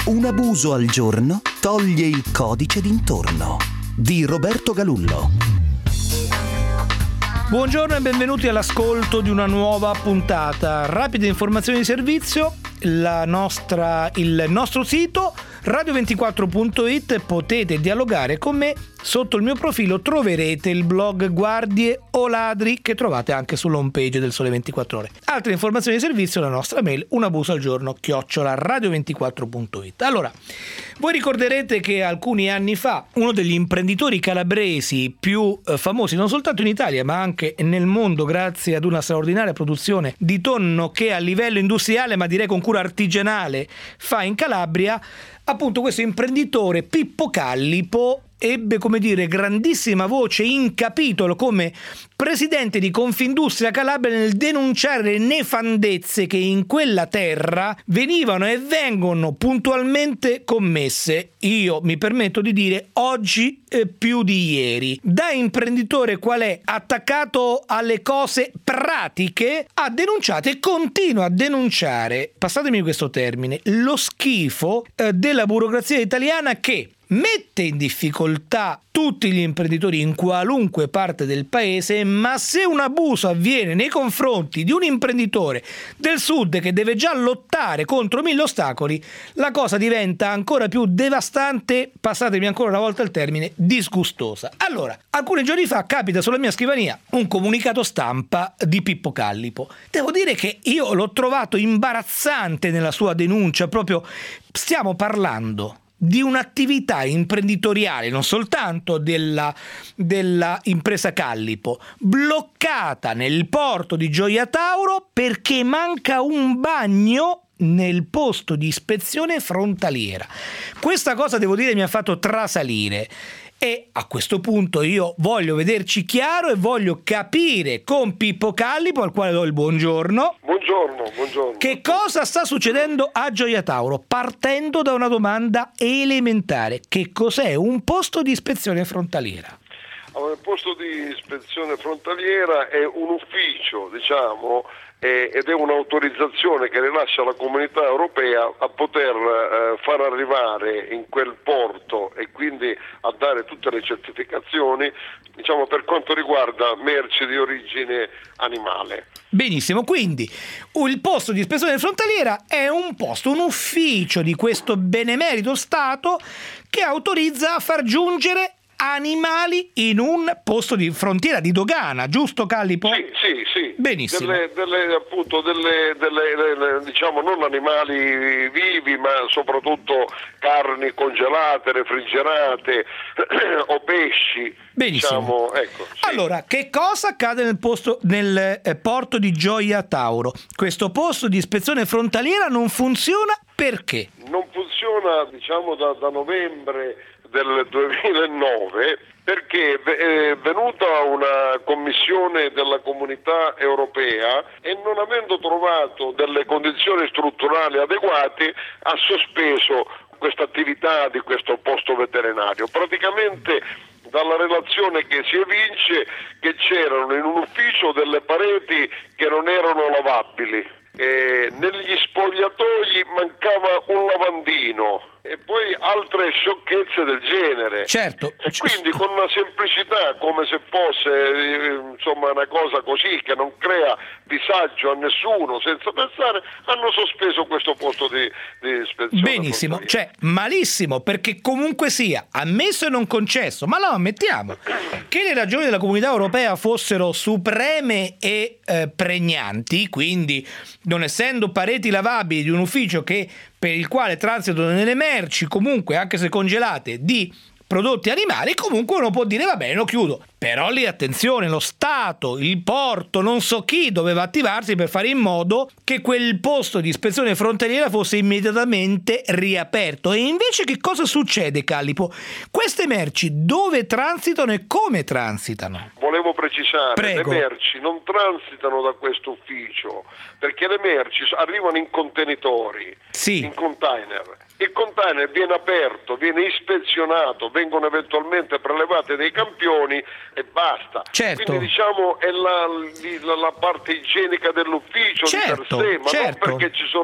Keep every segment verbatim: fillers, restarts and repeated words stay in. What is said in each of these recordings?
Un abuso al giorno toglie il codice d'intorno. Di Roberto Galullo. Buongiorno e benvenuti all'ascolto di una nuova puntata. Rapide informazioni di servizio, la nostra, il nostro sito radio ventiquattro punto it, potete dialogare con me. Sotto il mio profilo troverete il blog Guardie o Ladri che trovate anche sull'home page del Sole ventiquattro Ore. Altre informazioni di servizio, la nostra mail un abuso al giorno chiocciola radio ventiquattro punto it. Allora, voi ricorderete che alcuni anni fa uno degli imprenditori calabresi più eh, famosi non soltanto in Italia ma anche nel mondo, grazie ad una straordinaria produzione di tonno che a livello industriale, ma direi con cura artigianale, fa in Calabria, appunto questo imprenditore Pippo Callipo ebbe, come dire, grandissima voce in capitolo come presidente di Confindustria Calabria nel denunciare le nefandezze che in quella terra venivano e vengono puntualmente commesse. Io mi permetto di dire oggi eh, più di ieri. Da imprenditore qual è, attaccato alle cose pratiche, ha denunciato e continua a denunciare, passatemi questo termine, lo schifo eh, della burocrazia italiana che mette in difficoltà tutti gli imprenditori in qualunque parte del paese, ma se un abuso avviene nei confronti di un imprenditore del sud che deve già lottare contro mille ostacoli, la cosa diventa ancora più devastante, passatemi ancora una volta il termine, disgustosa. Allora, alcuni giorni fa capita sulla mia scrivania un comunicato stampa di Pippo Callipo. Devo dire che io l'ho trovato imbarazzante nella sua denuncia, proprio stiamo parlando di un'attività imprenditoriale, non soltanto della, della impresa Callipo, bloccata nel porto di Gioia Tauro perché manca un bagno nel posto di ispezione frontaliera. Questa cosa, devo dire, mi ha fatto trasalire. E a questo punto io voglio vederci chiaro e voglio capire con Pippo Callipo, al quale do il buongiorno. Buongiorno, buongiorno. Che cosa sta succedendo a Gioia Tauro? Partendo da una domanda elementare: che cos'è un posto di ispezione frontaliera? Allora, il posto di ispezione frontaliera è un ufficio, diciamo, eh, ed è un'autorizzazione che rilascia la Comunità Europea a poter eh, far arrivare in quel porto e quindi a dare tutte le certificazioni, diciamo, per quanto riguarda merci di origine animale. Benissimo, quindi il posto di ispezione frontaliera è un posto, un ufficio di questo benemerito Stato che autorizza a far giungere animali in un posto di frontiera, di dogana, giusto Callipo? Sì, sì, sì. Benissimo. Delle, delle, appunto, delle, delle, delle, diciamo, non animali vivi, ma soprattutto carni congelate, refrigerate o pesci. Benissimo. Diciamo, ecco, sì. Allora, che cosa accade nel, posto, nel eh, porto di Gioia Tauro? Questo posto di ispezione frontaliera non funziona perché? Non funziona, diciamo, da, da novembre del duemilanove perché è venuta una commissione della Comunità Europea e, non avendo trovato delle condizioni strutturali adeguate, ha sospeso questa attività di questo posto veterinario. Praticamente dalla relazione che si evince che c'erano in un ufficio delle pareti che non erano lavabili. E negli spogliatoi mancava un lavandino e poi altre sciocchezze del genere. Certo. E quindi con una semplicità, come se fosse insomma una cosa così che non crea disagio a nessuno, senza pensare, hanno sospeso questo posto di, di ispezione. Benissimo, cioè malissimo, perché comunque sia ammesso e non concesso, ma lo ammettiamo che le ragioni della Comunità Europea fossero supreme e eh, pregnanti, quindi non essendo pareti lavabili di un ufficio che per il quale transitano nelle merci, comunque anche se congelate, di prodotti animali, comunque uno può dire va bene, lo chiudo. Però lì attenzione, lo Stato, il porto, non so chi doveva attivarsi per fare in modo che quel posto di ispezione frontaliera fosse immediatamente riaperto. E invece che cosa succede, Callipo? Queste merci dove transitano e come transitano? Volevo precisare, Prego. Le merci non transitano da questo ufficio, perché le merci arrivano in contenitori, sì. in container. Il container viene aperto, viene ispezionato, vengono eventualmente prelevate dei campioni e basta. Certo. Quindi diciamo è la, la, la parte igienica dell'ufficio certo, di per sé, ma certo. non perché ci sono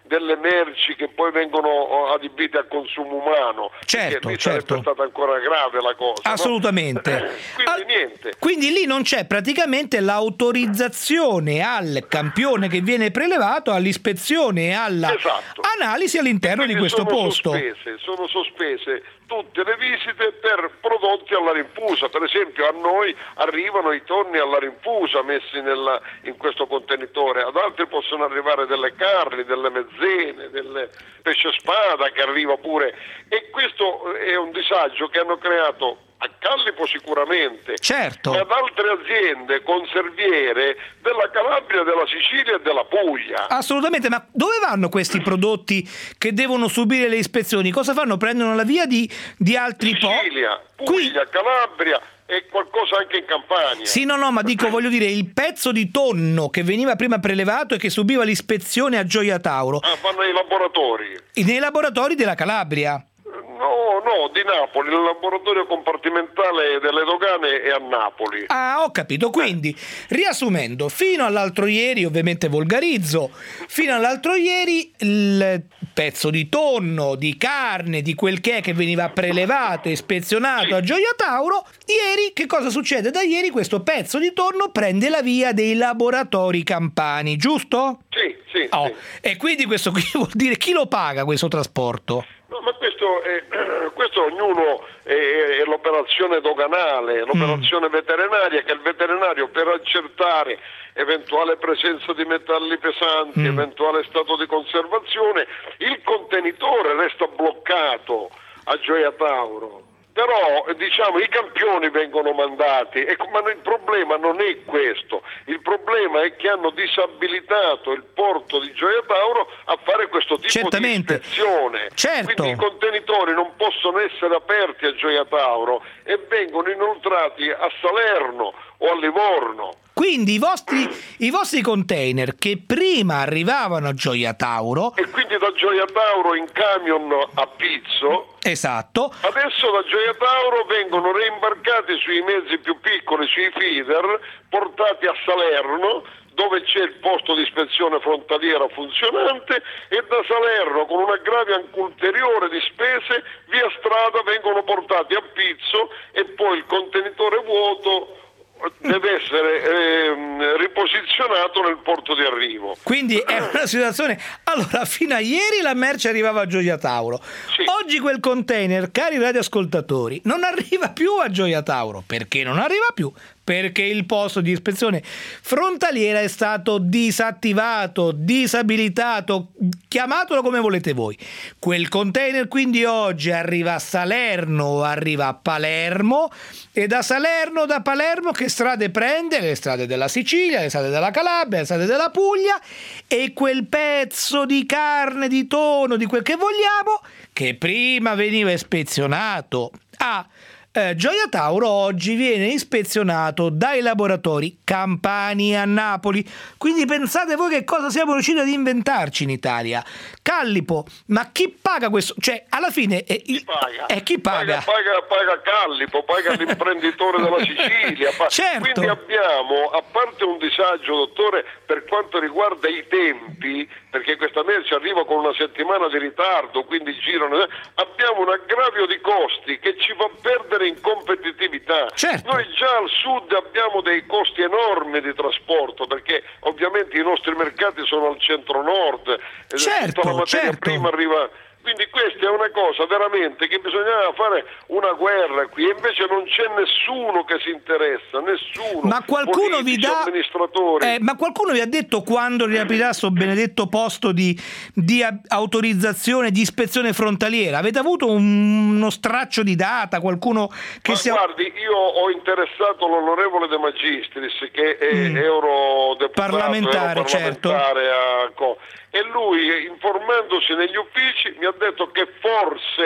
delle merci che poi vengono adibite a consumo umano, certo, lì certo. sarebbe stata ancora grave la cosa, assolutamente, no? Quindi Al, niente. Quindi lì non c'è praticamente l'autorizzazione al campione che viene prelevato all'ispezione e alla esatto. analisi all'interno Quindi di questo sono posto. Sospese, sono sospese tutte le visite per prodotti alla rinfusa. Per esempio a noi arrivano i tonni alla rinfusa messi nella, in questo contenitore, ad altri possono arrivare delle carni, delle mezzene, del pesce spada che arriva pure, e questo è un disagio che hanno creato a Callipo sicuramente, certo, ma ad altre aziende conserviere della Calabria, della Sicilia e della Puglia. Assolutamente, ma dove vanno questi prodotti che devono subire le ispezioni? Cosa fanno? Prendono la via di, di altri po'? Sicilia, Puglia, Qui... Calabria e qualcosa anche in Campania. Sì, no, no, ma dico, voglio dire, il pezzo di tonno che veniva prima prelevato e che subiva l'ispezione a Gioia Tauro. Ah, vanno nei laboratori. Nei laboratori della Calabria. No, no, di Napoli, il laboratorio compartimentale delle dogane è a Napoli. Ah, ho capito, quindi, riassumendo, fino all'altro ieri, ovviamente volgarizzo, fino all'altro ieri il pezzo di tonno, di carne, di quel che è che veniva prelevato e ispezionato sì. a Gioia Tauro, ieri, che cosa succede? Da ieri questo pezzo di tonno prende la via dei laboratori campani, giusto? Sì, sì. Oh. sì. E quindi questo qui vuol dire chi lo paga questo trasporto? No, ma questo, è, questo ognuno è, è l'operazione doganale, l'operazione mm. veterinaria, che il veterinario per accertare eventuale presenza di metalli pesanti, mm. eventuale stato di conservazione, il contenitore resta bloccato a Gioia Tauro. Però diciamo i campioni vengono mandati, ma il problema non è questo, il problema è che hanno disabilitato il porto di Gioia Tauro a fare questo tipo Certamente. di ispezione. Certo. Quindi i contenitori non possono essere aperti a Gioia Tauro e vengono inoltrati a Salerno o a Livorno. Quindi i vostri, i vostri container che prima arrivavano a Gioia Tauro e quindi da Gioia Tauro in camion a Pizzo, esatto, adesso da Gioia Tauro vengono reimbarcati sui mezzi più piccoli, sui feeder, portati a Salerno dove c'è il posto di ispezione frontaliera funzionante, e da Salerno con un aggravio ulteriore di spese via strada vengono portati a Pizzo, e poi il contenitore vuoto deve essere eh, riposizionato nel porto di arrivo. Quindi è una situazione. Allora, fino a ieri la merce arrivava a Gioia Tauro. Sì. Oggi quel container, cari radioascoltatori, non arriva più a Gioia Tauro. Perché non arriva più? Perché il posto di ispezione frontaliera è stato disattivato, disabilitato, chiamatelo come volete voi. Quel container quindi oggi arriva a Salerno, arriva a Palermo, e da Salerno, da Palermo, che strade prende? Le strade della Sicilia, le strade della Calabria, le strade della Puglia, e quel pezzo di carne, di tonno, di quel che vogliamo, che prima veniva ispezionato a Eh, Gioia Tauro, oggi viene ispezionato dai laboratori campani a Napoli. Quindi pensate voi che cosa siamo riusciti ad inventarci in Italia. Callipo, ma chi paga questo? Cioè, alla fine è, chi paga? È chi paga? Paga, paga, paga Callipo, paga l'imprenditore della Sicilia. Certo. Quindi abbiamo, a parte un disagio, dottore, per quanto riguarda i tempi, perché questa merce arriva con una settimana di ritardo, quindi girano, abbiamo un aggravio di costi che ci fa perdere in competitività. Certo. Noi già al sud abbiamo dei costi enormi di trasporto, perché ovviamente i nostri mercati sono al centro-nord, certo, tutta la materia certo. prima arriva. Quindi questa è una cosa veramente che bisognava fare una guerra qui, e invece non c'è nessuno che si interessa, nessuno. Ma qualcuno politici, vi dà amministratori. Eh, ma qualcuno vi ha detto quando riaprirà sto benedetto posto di, di autorizzazione, di ispezione frontaliera? Avete avuto un, uno straccio di data? Qualcuno che Ma sia... guardi, io ho interessato l'onorevole De Magistris, che è mm. eurodeputato, parlamentare, certo. A... e lui, informandosi negli uffici, mi ha detto che forse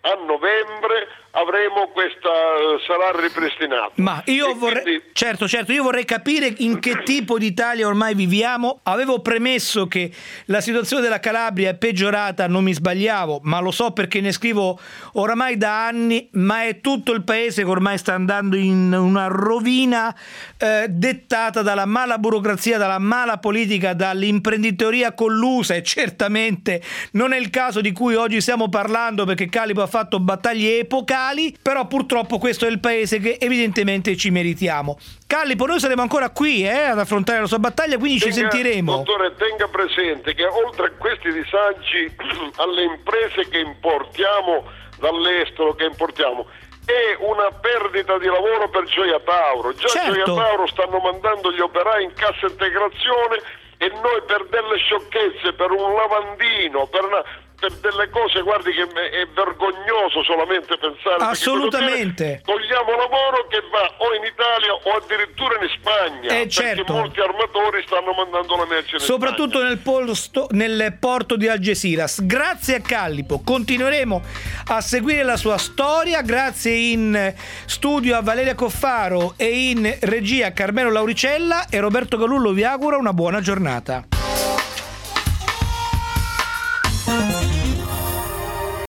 a novembre avremo questa, sarà ripristinato. Ma io E vorrei, quindi... certo, certo, io vorrei capire in che tipo di Italia ormai viviamo. Avevo premesso che la situazione della Calabria è peggiorata, non mi sbagliavo, ma lo so perché ne scrivo oramai da anni, ma è tutto il paese che ormai sta andando in una rovina eh, dettata dalla mala burocrazia, dalla mala politica, dall'imprenditoria collusa, e certamente non è il caso di cui oggi stiamo parlando, perché Callipo ha fatto battaglie epocali, però purtroppo questo è il paese che evidentemente ci meritiamo. Callipo, noi saremo ancora qui eh, ad affrontare la sua battaglia, quindi tenga, ci sentiremo. Dottore, tenga presente che oltre a questi disagi alle imprese che importiamo dall'estero, che importiamo, è una perdita di lavoro per Gioia Tauro. Già Certo. Gioia Tauro stanno mandando gli operai in cassa integrazione e noi per delle sciocchezze, per un lavandino, per una... per delle cose, guardi che è vergognoso solamente pensare. Assolutamente. Togliamo lavoro che va o in Italia o addirittura in Spagna, Eh, perché certo. molti armatori stanno mandando la merce in Soprattutto Spagna. nel, posto, nel porto di Algeciras. Grazie a Callipo, continueremo a seguire la sua storia. Grazie in studio a Valeria Coffaro e in regia a Carmelo Lauricella, e Roberto Galullo vi augura una buona giornata.